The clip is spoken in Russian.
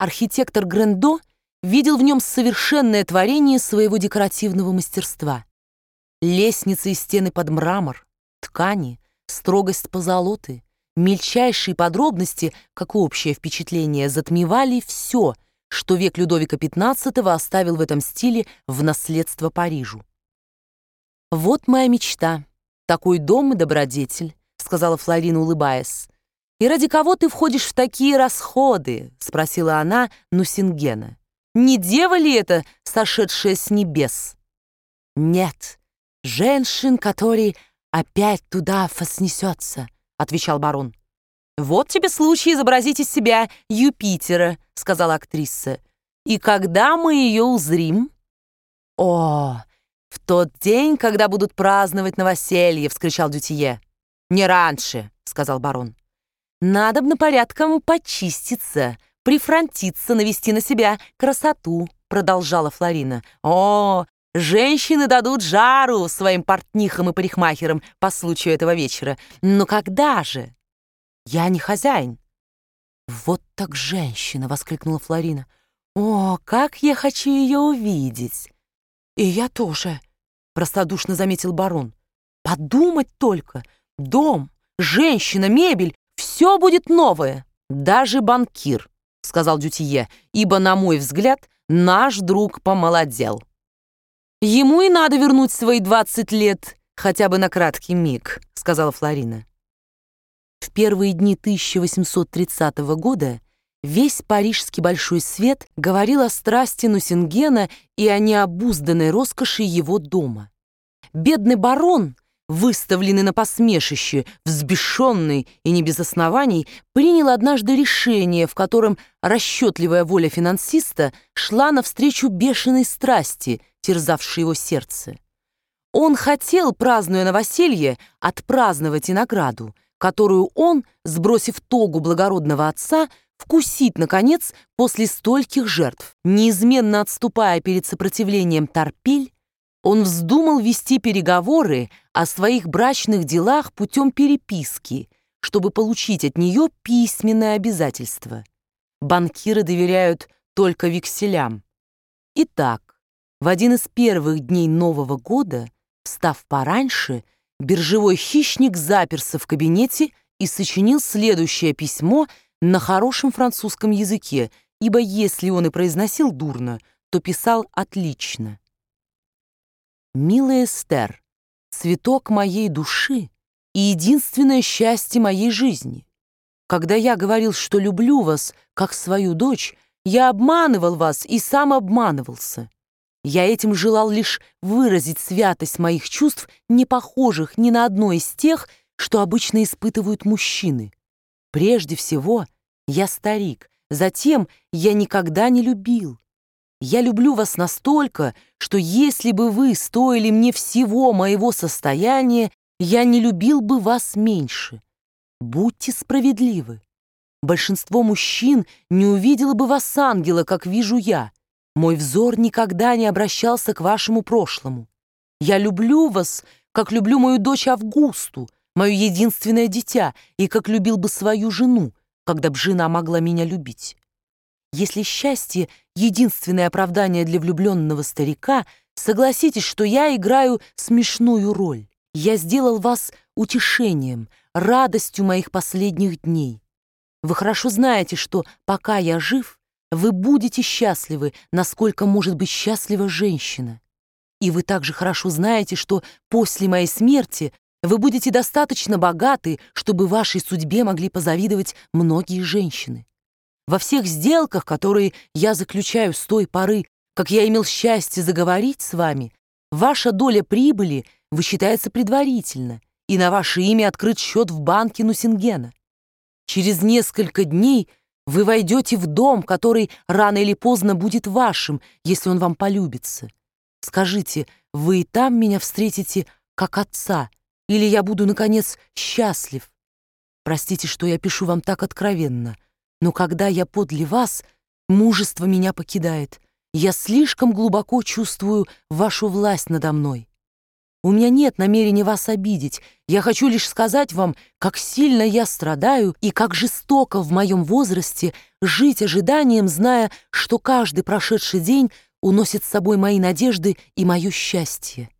архитектор Грендо видел в нем совершенное творение своего декоративного мастерства. Лестницы и стены под мрамор, ткани, строгость позолоты, мельчайшие подробности, как общее впечатление, затмевали все, что век Людовика XV оставил в этом стиле в наследство Парижу. «Вот моя мечта, такой дом и добродетель», — сказала Флорина, улыбаясь. «И ради кого ты входишь в такие расходы?» — спросила она Нусингена. «Не дева ли это, сошедшая с небес?» «Нет, женщин, который опять туда вознесется», — отвечал барон. «Вот тебе случай изобразить из себя Юпитера», — сказала актриса. «И когда мы ее узрим?» «О, в тот день, когда будут праздновать новоселье», — вскричал Дютье. «Не раньше», — сказал барон. «Надобно порядком почиститься, прифронтиться, навести на себя красоту», — продолжала Флорина. «О, женщины дадут жару своим портнихам и парикмахерам по случаю этого вечера. Но когда же? Я не хозяин». «Вот так женщина!» — воскликнула Флорина. «О, как я хочу ее увидеть!» «И я тоже», — простодушно заметил барон. «Подумать только! Дом, женщина, мебель — все будет новое!» «Даже банкир», — сказал Дютье, «ибо, на мой взгляд, наш друг помолодел». «Ему и надо вернуть свои 20 лет, хотя бы на краткий миг», — сказала Флорина. В первые дни 1830 года весь парижский большой свет говорил о страсти Нусингена и о необузданной роскоши его дома. Бедный барон, выставленный на посмешище, взбешенный и не без оснований, принял однажды решение, в котором расчетливая воля финансиста шла навстречу бешеной страсти, терзавшей его сердце. Он хотел, празднуя новоселье, отпраздновать и награду, которую он, сбросив тогу благородного отца, вкусит, наконец, после стольких жертв. Неизменно отступая перед сопротивлением Торпиль, он вздумал вести переговоры о своих брачных делах путем переписки, чтобы получить от нее письменное обязательство. Банкиры доверяют только векселям. Итак, в один из первых дней Нового года, встав пораньше, биржевой хищник заперся в кабинете и сочинил следующее письмо на хорошем французском языке, ибо если он и произносил дурно, то писал отлично. «Милая Эстер, цветок моей души и единственное счастье моей жизни. Когда я говорил, что люблю вас, как свою дочь, я обманывал вас и сам обманывался. Я этим желал лишь выразить святость моих чувств, не похожих ни на одно из тех, что обычно испытывают мужчины. Прежде всего, я старик, затем я никогда не любил. Я люблю вас настолько, что если бы вы стоили мне всего моего состояния, я не любил бы вас меньше. Будьте справедливы. Большинство мужчин не увидело бы вас ангела, как вижу я. Мой взор никогда не обращался к вашему прошлому. Я люблю вас, как люблю мою дочь Августу, мое единственное дитя, и как любил бы свою жену, когда б жена могла меня любить. Если счастье — единственное оправдание для влюбленного старика, согласитесь, что я играю смешную роль. Я сделал вас утешением, радостью моих последних дней. Вы хорошо знаете, что пока я жив, вы будете счастливы, насколько может быть счастлива женщина. И вы также хорошо знаете, что после моей смерти вы будете достаточно богаты, чтобы вашей судьбе могли позавидовать многие женщины. Во всех сделках, которые я заключаю с той поры, как я имел счастье заговорить с вами, ваша доля прибыли высчитается предварительно, и на ваше имя открыт счет в банке Нусингена. Через несколько дней вы войдете в дом, который рано или поздно будет вашим, если он вам полюбится. Скажите, вы и там меня встретите как отца, или я буду, наконец, счастлив? Простите, что я пишу вам так откровенно, но когда я подле вас, мужество меня покидает. Я слишком глубоко чувствую вашу власть надо мной. У меня нет намерения вас обидеть. Я хочу лишь сказать вам, как сильно я страдаю и как жестоко в моем возрасте жить ожиданием, зная, что каждый прошедший день уносит с собой мои надежды и мое счастье.